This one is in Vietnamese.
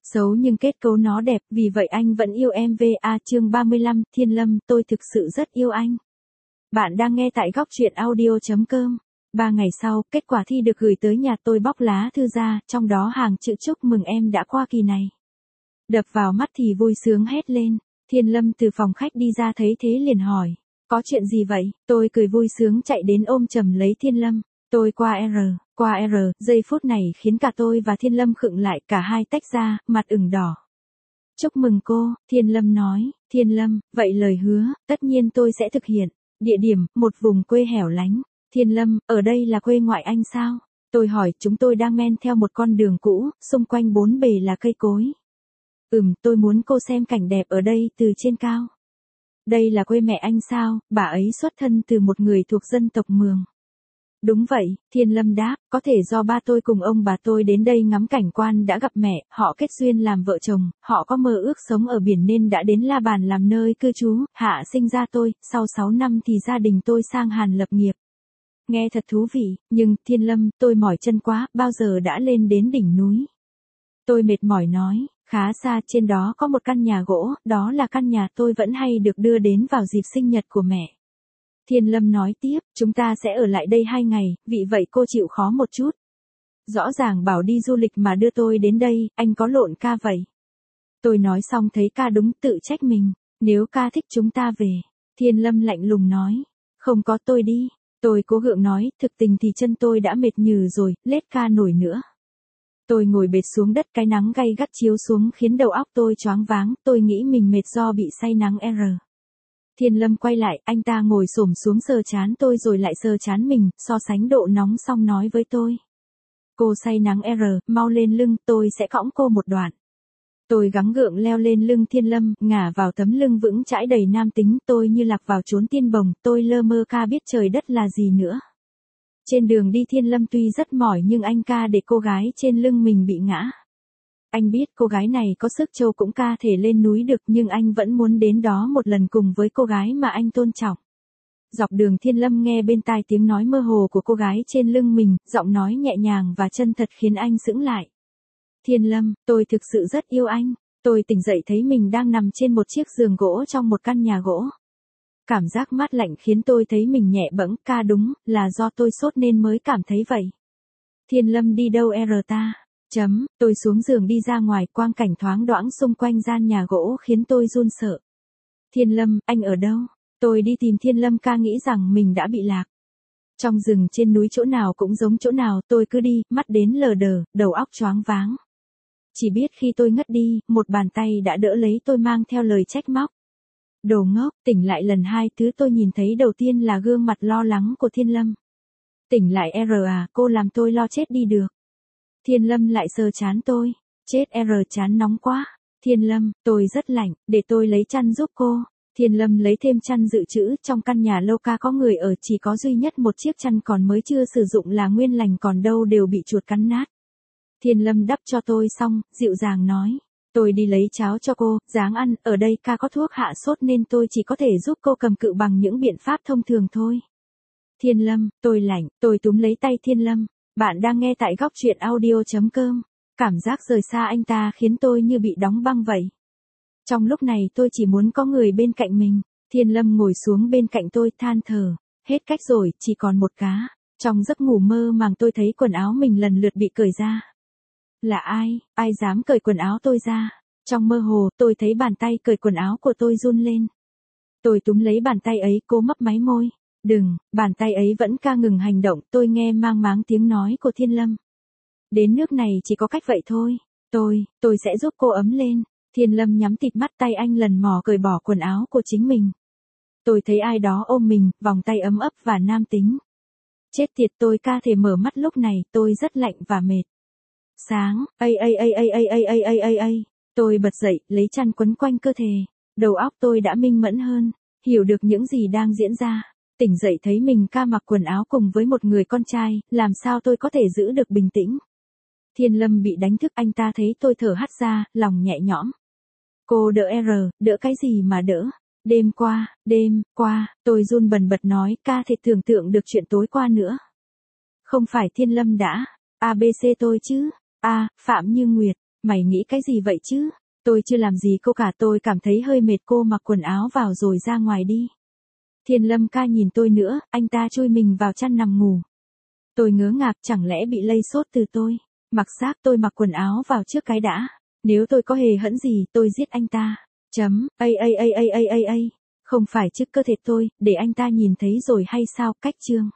Xấu nhưng kết cấu nó đẹp, vì vậy anh vẫn yêu em. VA chương 35, Thiên Lâm, tôi thực sự rất yêu anh. Bạn đang nghe tại góc truyện audio.com. 3 ngày sau, kết quả thi được gửi tới nhà tôi, bóc lá thư ra, trong đó hàng chữ chúc mừng em đã qua kỳ này. Đập vào mắt thì vui sướng hét lên. Thiên Lâm từ phòng khách đi ra thấy thế liền hỏi. Có chuyện gì vậy? Tôi cười vui sướng chạy đến ôm chầm lấy Thiên Lâm. Tôi qua R, giây phút này khiến cả tôi và Thiên Lâm khựng lại, cả hai tách ra, mặt ửng đỏ. Chúc mừng cô, Thiên Lâm nói. Thiên Lâm, vậy lời hứa, tất nhiên tôi sẽ thực hiện. Địa điểm, một vùng quê hẻo lánh. Thiên Lâm, ở đây là quê ngoại anh sao? Tôi hỏi. Chúng tôi đang men theo một con đường cũ, xung quanh bốn bề là cây cối. Tôi muốn cô xem cảnh đẹp ở đây từ trên cao. Đây là quê mẹ anh sao? Bà ấy xuất thân từ một người thuộc dân tộc Mường. Đúng vậy, Thiên Lâm đáp, có thể do ba tôi cùng ông bà tôi đến đây ngắm cảnh quan đã gặp mẹ, họ kết duyên làm vợ chồng, họ có mơ ước sống ở biển nên đã đến La Bàn làm nơi cư trú, hạ sinh ra tôi, sau 6 năm thì gia đình tôi sang Hàn lập nghiệp. Nghe thật thú vị, nhưng, Thiên Lâm, tôi mỏi chân quá, bao giờ đã lên đến đỉnh núi? Tôi mệt mỏi nói, khá xa, trên đó có một căn nhà gỗ, đó là căn nhà tôi vẫn hay được đưa đến vào dịp sinh nhật của mẹ. Thiên Lâm nói tiếp, chúng ta sẽ ở lại đây 2 ngày, vì vậy cô chịu khó một chút. Rõ ràng bảo đi du lịch mà đưa tôi đến đây, anh có lộn ca vậy? Tôi nói xong thấy ca đúng, tự trách mình, nếu ca thích chúng ta về. Thiên Lâm lạnh lùng nói, không có, tôi đi. Tôi cố gượng nói, thực tình thì chân tôi đã mệt nhừ rồi, lết ca nổi nữa. Tôi ngồi bệt xuống đất, cái nắng gay gắt chiếu xuống khiến đầu óc tôi choáng váng, tôi nghĩ mình mệt do bị say nắng R. Thiên Lâm quay lại, anh ta ngồi xổm xuống sờ trán tôi rồi lại sờ trán mình, so sánh độ nóng xong nói với tôi. Cô say nắng R, mau lên lưng, tôi sẽ cõng cô một đoạn. Tôi gắng gượng leo lên lưng Thiên Lâm, ngả vào tấm lưng vững chãi đầy nam tính, tôi như lạc vào chốn tiên bồng, tôi lơ mơ ca biết trời đất là gì nữa. Trên đường đi Thiên Lâm tuy rất mỏi nhưng anh ca để cô gái trên lưng mình bị ngã. Anh biết cô gái này có sức trâu cũng ca thể lên núi được nhưng anh vẫn muốn đến đó một lần cùng với cô gái mà anh tôn trọng. Dọc đường Thiên Lâm nghe bên tai tiếng nói mơ hồ của cô gái trên lưng mình, giọng nói nhẹ nhàng và chân thật khiến anh sững lại. Thiên Lâm, tôi thực sự rất yêu anh. Tôi tỉnh dậy thấy mình đang nằm trên một chiếc giường gỗ trong một căn nhà gỗ. Cảm giác mát lạnh khiến tôi thấy mình nhẹ bẫng, ca đúng, là do tôi sốt nên mới cảm thấy vậy. Thiên Lâm đi đâu ta? Tôi xuống giường đi ra ngoài, quang cảnh thoáng đãng xung quanh gian nhà gỗ khiến tôi run sợ. Thiên Lâm, anh ở đâu? Tôi đi tìm Thiên Lâm, ca nghĩ rằng mình đã bị lạc. Trong rừng trên núi chỗ nào cũng giống chỗ nào, tôi cứ đi, mắt đến lờ đờ, đầu óc choáng váng. Chỉ biết khi tôi ngất đi, một bàn tay đã đỡ lấy tôi mang theo lời trách móc. Đồ ngốc, tỉnh lại lần 2, thứ tôi nhìn thấy đầu tiên là gương mặt lo lắng của Thiên Lâm. Tỉnh lại cô làm tôi lo chết đi được. Thiên Lâm lại sờ trán tôi. Chết trán nóng quá. Thiên Lâm, tôi rất lạnh, để tôi lấy chăn giúp cô. Thiên Lâm lấy thêm chăn dự trữ, trong căn nhà lâu ca có người ở, chỉ có duy nhất một chiếc chăn còn mới chưa sử dụng là nguyên lành, còn đâu đều bị chuột cắn nát. Thiên Lâm đắp cho tôi xong, dịu dàng nói. Tôi đi lấy cháo cho cô, ráng ăn, ở đây ca có thuốc hạ sốt nên tôi chỉ có thể giúp cô cầm cự bằng những biện pháp thông thường thôi. Thiên Lâm, tôi lạnh, tôi túm lấy tay Thiên Lâm. Bạn đang nghe tại góc truyện audio.com. Cảm giác rời xa anh ta khiến tôi như bị đóng băng vậy. Trong lúc này tôi chỉ muốn có người bên cạnh mình. Thiên Lâm ngồi xuống bên cạnh tôi than thở. Hết cách rồi, chỉ còn một cá. Trong giấc ngủ mơ màng tôi thấy quần áo mình lần lượt bị cởi ra. Là ai? Ai dám cởi quần áo tôi ra? Trong mơ hồ, tôi thấy bàn tay cởi quần áo của tôi run lên. Tôi túm lấy bàn tay ấy, cố mấp máy môi. Đừng, bàn tay ấy vẫn ca ngừng hành động, tôi nghe mang máng tiếng nói của Thiên Lâm. Đến nước này chỉ có cách vậy thôi. Tôi sẽ giúp cô ấm lên. Thiên Lâm nhắm tịt mắt, tay anh lần mò cởi bỏ quần áo của chính mình. Tôi thấy ai đó ôm mình, vòng tay ấm ấp và nam tính. Chết tiệt, tôi ca thể mở mắt lúc này, tôi rất lạnh và mệt. Sáng, tôi bật dậy, lấy chăn quấn quanh cơ thể. Đầu óc tôi đã minh mẫn hơn, hiểu được những gì đang diễn ra. Tỉnh dậy thấy mình ca mặc quần áo cùng với một người con trai, làm sao tôi có thể giữ được bình tĩnh. Thiên Lâm bị đánh thức, anh ta thấy tôi thở hắt ra, lòng nhẹ nhõm. Cô đỡ đỡ cái gì mà đỡ? Đêm qua, tôi run bần bật nói, ca thể tưởng tượng được chuyện tối qua nữa. Không phải Thiên Lâm đã ABC tôi chứ? Phạm Như Nguyệt, Mày nghĩ cái gì vậy chứ? Tôi chưa làm gì cô cả, tôi cảm thấy hơi mệt, cô mặc quần áo vào rồi ra ngoài đi. Thiên Lâm ca nhìn tôi nữa, anh ta chui mình vào chăn nằm ngủ. Tôi ngớ ngác, chẳng lẽ bị lây sốt từ tôi. Mặc xác, tôi mặc quần áo vào trước cái đã. Nếu tôi có hề hẫn gì, tôi giết anh ta. Không phải chứ, cơ thể tôi, để anh ta nhìn thấy rồi hay sao, cách chương.